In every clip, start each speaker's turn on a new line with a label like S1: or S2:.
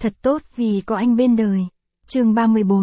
S1: Thật tốt vì có anh bên đời. Chương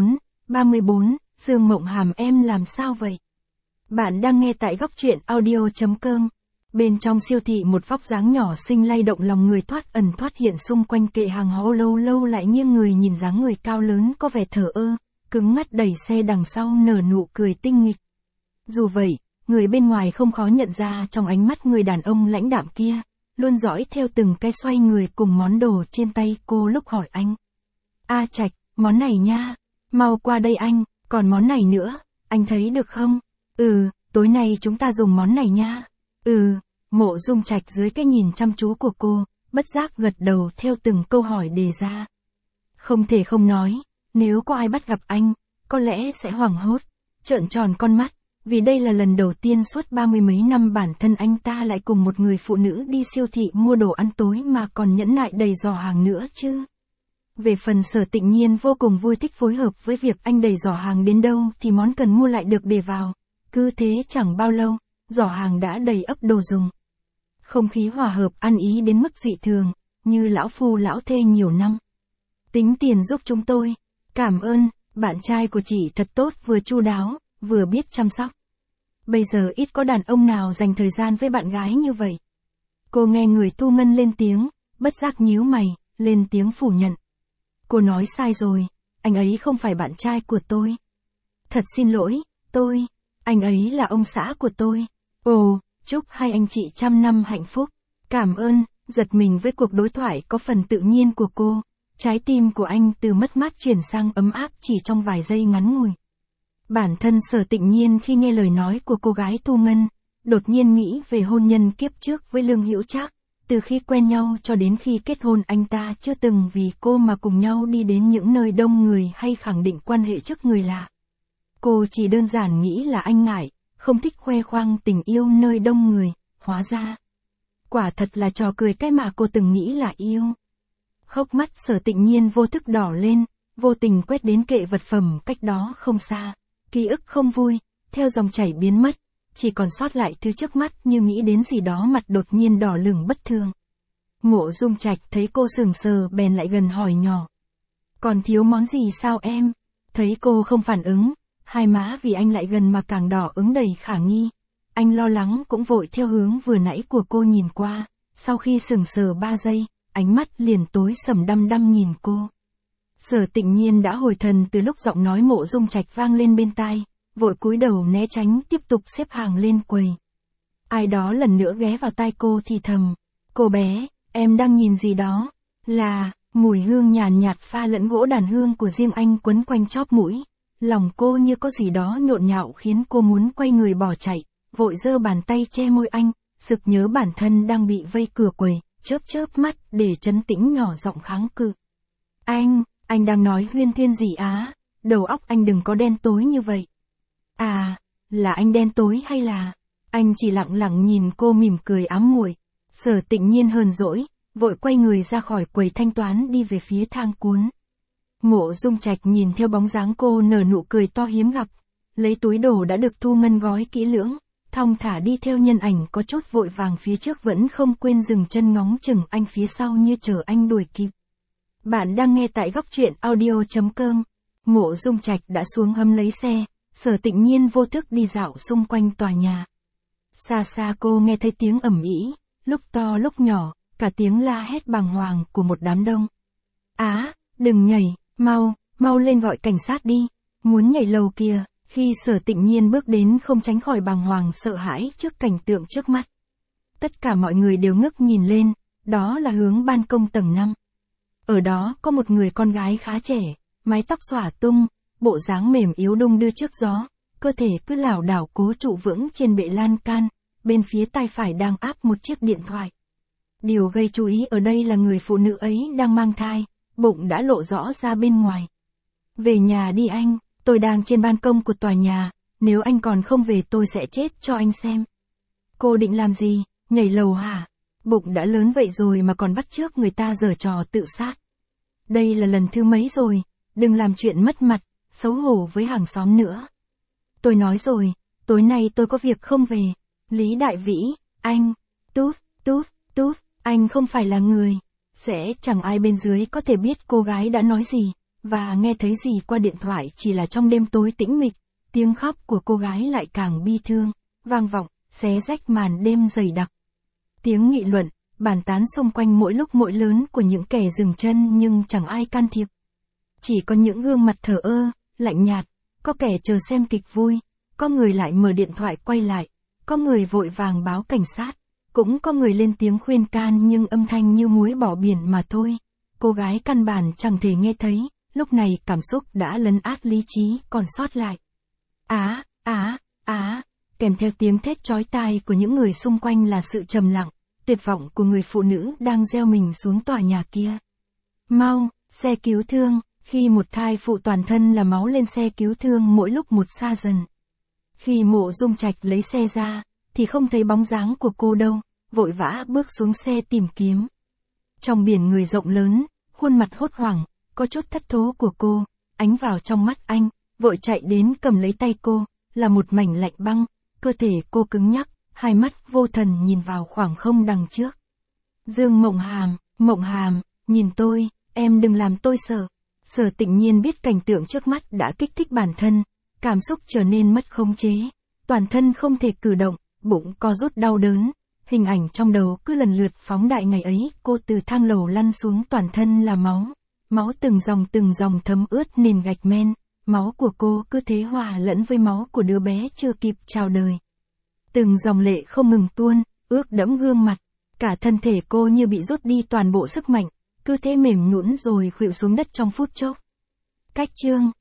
S1: 34, Dương Mộng Hàm em làm sao vậy? Bạn đang nghe tại góc truyện audio.com. Bên trong siêu thị một vóc dáng nhỏ xinh lay động lòng người thoát ẩn thoát hiện xung quanh kệ hàng hóa, lâu lâu lại nghiêng người nhìn dáng người cao lớn có vẻ thờ ơ, cứng ngắt đẩy xe đằng sau nở nụ cười tinh nghịch. Dù vậy, người bên ngoài không khó nhận ra trong ánh mắt người đàn ông lãnh đạm kia, luôn dõi theo từng cái xoay người cùng món đồ trên tay cô lúc hỏi anh. A Trạch, món này nha, mau qua đây anh, còn món này nữa, anh thấy được không? Tối nay chúng ta dùng món này nha. Mộ Dung Trạch dưới cái nhìn chăm chú của cô, bất giác gật đầu theo từng câu hỏi đề ra. Không thể không nói, nếu có ai bắt gặp anh, có lẽ sẽ hoảng hốt, trợn tròn con mắt, vì đây là lần đầu tiên suốt 30 mấy năm bản thân anh ta lại cùng một người phụ nữ đi siêu thị mua đồ ăn tối mà còn nhẫn nại đầy giỏ hàng nữa chứ. Về phần Sở Tịnh Nhiên vô cùng vui thích phối hợp với việc anh đẩy giỏ hàng đến đâu thì món cần mua lại được để vào. Cứ thế chẳng bao lâu, giỏ hàng đã đầy ắp đồ dùng. Không khí hòa hợp ăn ý đến mức dị thường, như lão phu lão thê nhiều năm. Tính tiền giúp chúng tôi. Cảm ơn, bạn trai của chị thật tốt, vừa chu đáo, vừa biết chăm sóc. Bây giờ ít có đàn ông nào dành thời gian với bạn gái như vậy. Cô nghe người Thu Ngân lên tiếng, bất giác nhíu mày, lên tiếng phủ nhận. Cô nói sai rồi, anh ấy không phải bạn trai của tôi. Thật xin lỗi, anh ấy là ông xã của tôi. Ồ, chúc hai anh chị trăm năm hạnh phúc. Cảm ơn, giật mình với cuộc đối thoại có phần tự nhiên của cô. Trái tim của anh từ mất mát chuyển sang ấm áp chỉ trong vài giây ngắn ngủi. Bản thân Sở Tịnh Nhiên khi nghe lời nói của cô gái Thu Ngân, đột nhiên nghĩ về hôn nhân kiếp trước với Lương Hữu Trác. Từ khi quen nhau cho đến khi kết hôn anh ta chưa từng vì cô mà cùng nhau đi đến những nơi đông người hay khẳng định quan hệ trước người lạ. Cô chỉ đơn giản nghĩ là anh ngại, không thích khoe khoang tình yêu nơi đông người, hóa ra. Quả thật là trò cười cái mà cô từng nghĩ là yêu. Hốc mắt Sở Tịnh Nhiên vô thức đỏ lên, vô tình quét đến kệ vật phẩm cách đó không xa. Ký ức không vui, theo dòng chảy biến mất, chỉ còn sót lại thứ trước mắt như nghĩ đến gì đó mặt đột nhiên đỏ lửng bất thường. Mộ Dung Trạch thấy cô sững sờ bèn lại gần hỏi nhỏ. Còn thiếu món gì sao em? Thấy cô không phản ứng, hai má vì anh lại gần mà càng đỏ ửng đầy khả nghi. Anh lo lắng cũng vội theo hướng vừa nãy của cô nhìn qua, sau khi sững sờ 3 giây, ánh mắt liền tối sầm đăm đăm nhìn cô. Sở Tịnh Nhiên đã hồi thần từ lúc giọng nói Mộ Dung Trạch vang lên bên tai, vội cúi đầu né tránh tiếp tục xếp hàng lên quầy. Ai đó lần nữa ghé vào tai cô thì thầm, cô bé, em đang nhìn gì đó? Là, mùi hương nhàn nhạt pha lẫn gỗ đàn hương của riêng anh quấn quanh chóp mũi. Lòng cô như có gì đó nhộn nhạo khiến cô muốn quay người bỏ chạy, vội giơ bàn tay che môi anh, sực nhớ bản thân đang bị vây cửa quầy, chớp chớp mắt để trấn tĩnh nhỏ giọng kháng cự. Anh đang nói huyên thuyên gì á? Đầu óc anh đừng có đen tối như vậy. À, là anh đen tối hay là... Anh chỉ lặng lặng nhìn cô mỉm cười ám muội. Sở Tịnh Nhiên hờn dỗi, vội quay người ra khỏi quầy thanh toán đi về phía thang cuốn. Mộ Dung Trạch nhìn theo bóng dáng cô nở nụ cười to hiếm gặp, lấy túi đồ đã được Thu Ngân gói kỹ lưỡng, thong thả đi theo nhân ảnh có chốt vội vàng phía trước vẫn không quên dừng chân ngóng chừng anh phía sau như chờ anh đuổi kịp. Bạn đang nghe tại góc truyện audio.com. Mộ Dung Trạch đã xuống hầm lấy xe, Sở Tịnh Nhiên vô thức đi dạo xung quanh tòa nhà. Xa xa cô nghe thấy tiếng ầm ĩ, lúc to lúc nhỏ, cả tiếng la hét bàng hoàng của một đám đông. Á, đừng nhảy, mau lên gọi cảnh sát đi, muốn nhảy lầu kìa. Khi Sở Tịnh Nhiên bước đến không tránh khỏi bàng hoàng sợ hãi trước cảnh tượng trước mắt. Tất cả mọi người đều ngước nhìn lên, đó là hướng ban công tầng 5. Ở đó có một người con gái khá trẻ, mái tóc xõa tung, bộ dáng mềm yếu đung đưa trước gió, cơ thể cứ lảo đảo cố trụ vững trên bệ lan can, bên phía tay phải đang áp một chiếc điện thoại. Điều gây chú ý ở đây là người phụ nữ ấy đang mang thai, bụng đã lộ rõ ra bên ngoài. Về nhà đi anh, tôi đang trên ban công của tòa nhà, nếu anh còn không về tôi sẽ chết cho anh xem. Cô định làm gì, nhảy lầu hả? Bụng đã lớn vậy rồi mà còn bắt chước người ta giở trò tự sát. Đây là lần thứ mấy rồi, đừng làm chuyện mất mặt, xấu hổ với hàng xóm nữa. Tôi nói rồi, tối nay tôi có việc không về. Lý Đại Vĩ, anh, tút, anh không phải là người. Sẽ chẳng ai bên dưới có thể biết cô gái đã nói gì, và nghe thấy gì qua điện thoại, chỉ là trong đêm tối tĩnh mịch, tiếng khóc của cô gái lại càng bi thương, vang vọng, xé rách màn đêm dày đặc. Tiếng nghị luận, bàn tán xung quanh mỗi lúc mỗi lớn của những kẻ dừng chân nhưng chẳng ai can thiệp. Chỉ có những gương mặt thờ ơ, lạnh nhạt, có kẻ chờ xem kịch vui, có người lại mở điện thoại quay lại, có người vội vàng báo cảnh sát, cũng có người lên tiếng khuyên can nhưng âm thanh như muối bỏ biển mà thôi. Cô gái căn bản chẳng thể nghe thấy, lúc này cảm xúc đã lấn át lý trí còn sót lại. Kèm theo tiếng thét chói tai của những người xung quanh là sự trầm lặng, tuyệt vọng của người phụ nữ đang gieo mình xuống tòa nhà kia. Mau, xe cứu thương, khi một thai phụ toàn thân là máu lên xe cứu thương mỗi lúc một xa dần. Khi Mộ Dung Trạch lấy xe ra, thì không thấy bóng dáng của cô đâu, vội vã bước xuống xe tìm kiếm. Trong biển người rộng lớn, khuôn mặt hốt hoảng, có chút thất thố của cô, ánh vào trong mắt anh, vội chạy đến cầm lấy tay cô, là một mảnh lạnh băng, cơ thể cô cứng nhắc, hai mắt vô thần nhìn vào khoảng không đằng trước. Dương Mộng Hàm, nhìn tôi, em đừng làm tôi sợ. Sở Tịnh Nhiên biết cảnh tượng trước mắt đã kích thích bản thân, cảm xúc trở nên mất khống chế, toàn thân không thể cử động, bụng co rút đau đớn, hình ảnh trong đầu cứ lần lượt phóng đại ngày ấy, cô từ thang lầu lăn xuống toàn thân là máu, máu từng dòng thấm ướt nền gạch men, máu của cô cứ thế hòa lẫn với máu của đứa bé chưa kịp chào đời. Từng dòng lệ không ngừng tuôn, ướt đẫm gương mặt, cả thân thể cô như bị rút đi toàn bộ sức mạnh, cứ thế mềm nhũn rồi khuỵu xuống đất trong phút chốc. Cách chương